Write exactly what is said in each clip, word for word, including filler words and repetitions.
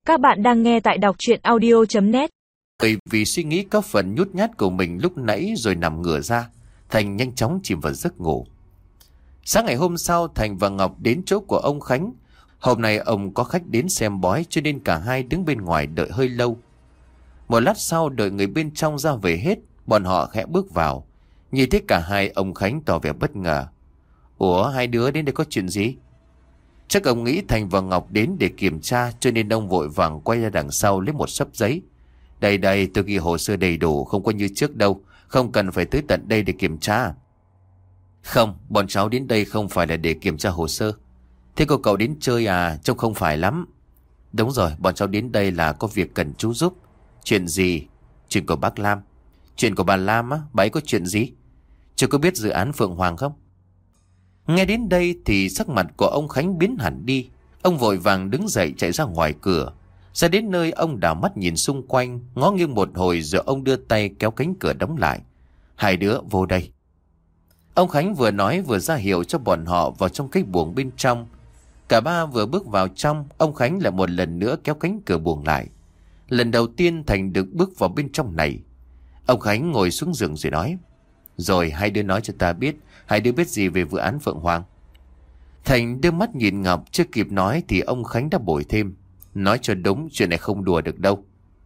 Các bạn đang nghe tại đọc truyện audio chấm net. Bởi vì suy nghĩ có phần nhút nhát của mình lúc nãy rồi nằm ngửa ra, Thành nhanh chóng chìm vào giấc ngủ. Sáng ngày hôm sau, Thành và Ngọc đến chỗ của ông Khánh. Hôm nay ông có khách đến xem bói cho nên cả hai đứng bên ngoài đợi hơi lâu. Một lát sau đợi người bên trong ra về hết, bọn họ khẽ bước vào. Nhìn thấy cả hai, ông Khánh tỏ vẻ bất ngờ. Ủa, hai đứa đến đây có chuyện gì? Chắc ông nghĩ Thành và Ngọc đến để kiểm tra cho nên ông vội vàng quay ra đằng sau lấy một xấp giấy. Đây đây, tôi ghi hồ sơ đầy đủ, không có như trước đâu. Không cần phải tới tận đây để kiểm tra. Không, bọn cháu đến đây không phải là để kiểm tra hồ sơ. Thế cô cậu đến chơi à? Trông không phải lắm. Đúng rồi, bọn cháu đến đây là có việc cần chú giúp. Chuyện gì? Chuyện của bác Lam. Chuyện của bà Lam á, bà ấy có chuyện gì? Chú có biết dự án Phượng Hoàng không? Nghe đến đây thì sắc mặt của ông Khánh biến hẳn đi. Ông vội vàng đứng dậy chạy ra ngoài cửa. Ra đến nơi ông đảo mắt nhìn xung quanh, ngó nghiêng một hồi rồi ông đưa tay kéo cánh cửa đóng lại. Hai đứa vô đây. Ông Khánh vừa nói vừa ra hiệu cho bọn họ vào trong cái buồng bên trong. Cả ba vừa bước vào trong, ông Khánh lại một lần nữa kéo cánh cửa buồng lại. Lần đầu tiên Thành được bước vào bên trong này. Ông Khánh ngồi xuống giường rồi nói. Rồi hai đứa nói cho ta biết, hai đứa biết gì về vụ án Phượng Hoàng? Thành đưa mắt nhìn Ngọc, chưa kịp nói thì ông Khánh đã bổ thêm. Nói cho đúng, chuyện này không đùa được đâu.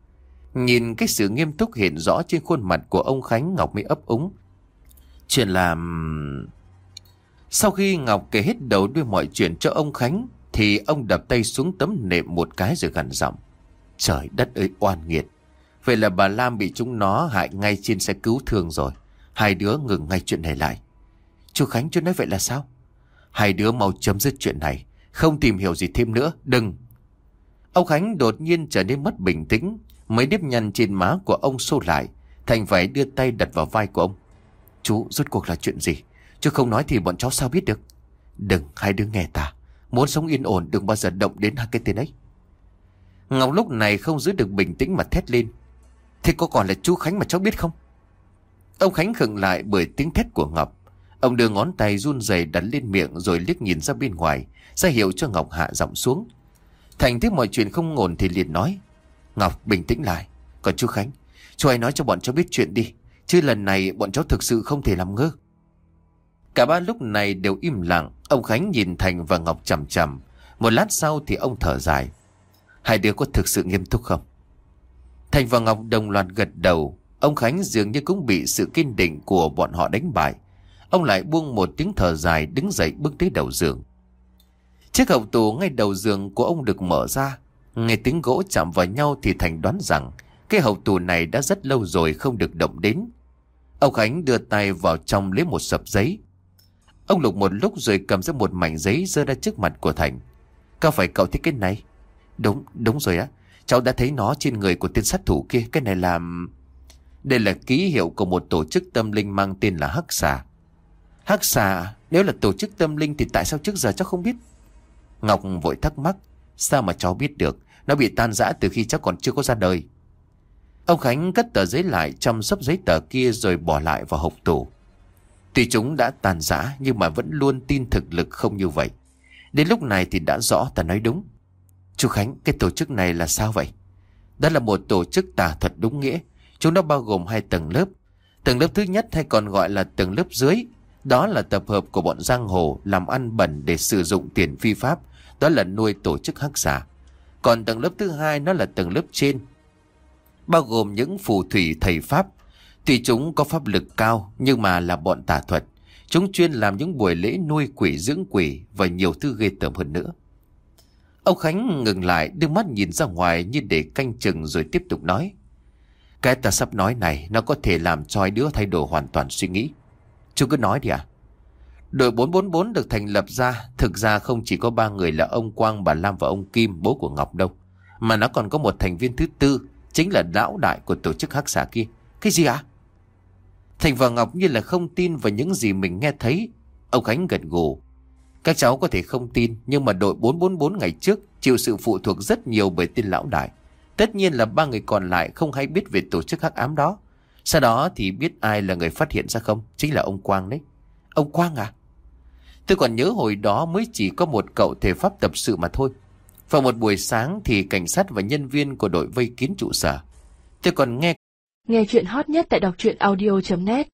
Nhìn cái sự nghiêm túc hiện rõ trên khuôn mặt của ông Khánh, Ngọc mới ấp úng. Chuyện làm... Sau khi Ngọc kể hết đầu đuôi mọi chuyện cho ông Khánh thì ông đập tay xuống tấm nệm một cái rồi gằn giọng. Trời đất ơi, oan nghiệt. Vậy là bà Lam bị chúng nó hại ngay trên xe cứu thương rồi. Hai đứa ngừng ngay chuyện này lại. Chú Khánh, chú nói vậy là sao? Hai đứa mau chấm dứt chuyện này, không tìm hiểu gì thêm nữa, đừng. Ông Khánh đột nhiên trở nên mất bình tĩnh. Mấy nếp nhăn trên má của ông xô lại. Thành phải đưa tay đặt vào vai của ông. Chú, rốt cuộc là chuyện gì? Chú không nói thì bọn cháu sao biết được? Đừng, hai đứa nghe ta. Muốn sống yên ổn đừng bao giờ động đến hai cái tên ấy. Ngọc lúc này không giữ được bình tĩnh mà thét lên. Thế có còn là chú Khánh mà cháu biết không? Ông Khánh khựng lại bởi tiếng thét của Ngọc. Ông đưa ngón tay run rẩy đặt lên miệng rồi liếc nhìn ra bên ngoài, ra hiệu cho Ngọc hạ giọng xuống. Thành thấy mọi chuyện không ổn thì liền nói. Ngọc bình tĩnh lại. Còn chú Khánh, chú hãy nói cho bọn cháu biết chuyện đi, chứ lần này bọn cháu thực sự không thể làm ngơ. Cả ba lúc này đều im lặng. Ông Khánh nhìn Thành và Ngọc chằm chằm. Một lát sau thì ông thở dài. Hai đứa có thực sự nghiêm túc không? Thành và Ngọc đồng loạt gật đầu. Ông Khánh dường như cũng bị sự kiên định của bọn họ đánh bại. Ông lại buông một tiếng thở dài, đứng dậy bước tới đầu giường. Chiếc hộc tủ ngay đầu giường của ông được mở ra. Nghe tiếng gỗ chạm vào nhau thì Thành đoán rằng cái hộc tủ này đã rất lâu rồi không được động đến. Ông Khánh đưa tay vào trong lấy một sập giấy. Ông lục một lúc rồi cầm ra một mảnh giấy giơ ra trước mặt của Thành. Có phải cậu thích cái này? Đúng, đúng rồi á. Cháu đã thấy nó trên người của tên sát thủ kia. Cái này là... Đây là ký hiệu của một tổ chức tâm linh mang tên là Hắc Xà. Hắc Xà? Nếu là tổ chức tâm linh thì tại sao trước giờ cháu không biết? Ngọc vội thắc mắc. Sao mà cháu biết được? Nó bị tan rã từ khi cháu còn chưa có ra đời. Ông Khánh cất tờ giấy lại trong xấp giấy tờ kia rồi bỏ lại vào hộc tủ. Tuy chúng đã tan rã nhưng mà vẫn luôn tin thực lực không như vậy. Đến lúc này thì đã rõ ta nói đúng. Chú Khánh, cái tổ chức này là sao vậy? Đó là một tổ chức tà thuật đúng nghĩa. Chúng nó bao gồm hai tầng lớp. Tầng lớp thứ nhất hay còn gọi là tầng lớp dưới, đó là tập hợp của bọn giang hồ làm ăn bẩn để sử dụng tiền phi pháp. Đó là nuôi tổ chức Hắc Xà. Còn tầng lớp thứ hai nó là tầng lớp trên, bao gồm những phù thủy thầy pháp. Tuy chúng có pháp lực cao nhưng mà là bọn tà thuật. Chúng chuyên làm những buổi lễ nuôi quỷ dưỡng quỷ và nhiều thứ ghê tởm hơn nữa. Ông Khánh ngừng lại, đưa mắt nhìn ra ngoài như để canh chừng rồi tiếp tục nói. Cái ta sắp nói này nó có thể làm cho hai đứa thay đổi hoàn toàn suy nghĩ. Chú cứ nói đi ạ. À? Đội bốn bốn bốn được thành lập ra, thực ra không chỉ có ba người là ông Quang, bà Lam và ông Kim, bố của Ngọc đâu. Mà nó còn có một thành viên thứ tư, chính là lão đại của tổ chức Hắc Xà kia. Cái gì ạ? À? Thành và Ngọc như là không tin vào những gì mình nghe thấy. Ông Khánh gật gù. Các cháu có thể không tin, nhưng mà đội bốn bốn bốn ngày trước chịu sự phụ thuộc rất nhiều bởi tên lão đại. Tất nhiên là ba người còn lại không hay biết về tổ chức hắc ám đó. Sau đó thì biết ai là người phát hiện ra không? Chính là ông Quang đấy. Ông Quang à? Tôi còn nhớ hồi đó mới chỉ có một cậu thể pháp tập sự mà thôi. Vào một buổi sáng thì cảnh sát và nhân viên của đội vây kín trụ sở. Tôi còn nghe Nghe chuyện hot nhất tại đọc truyện audio chấm net.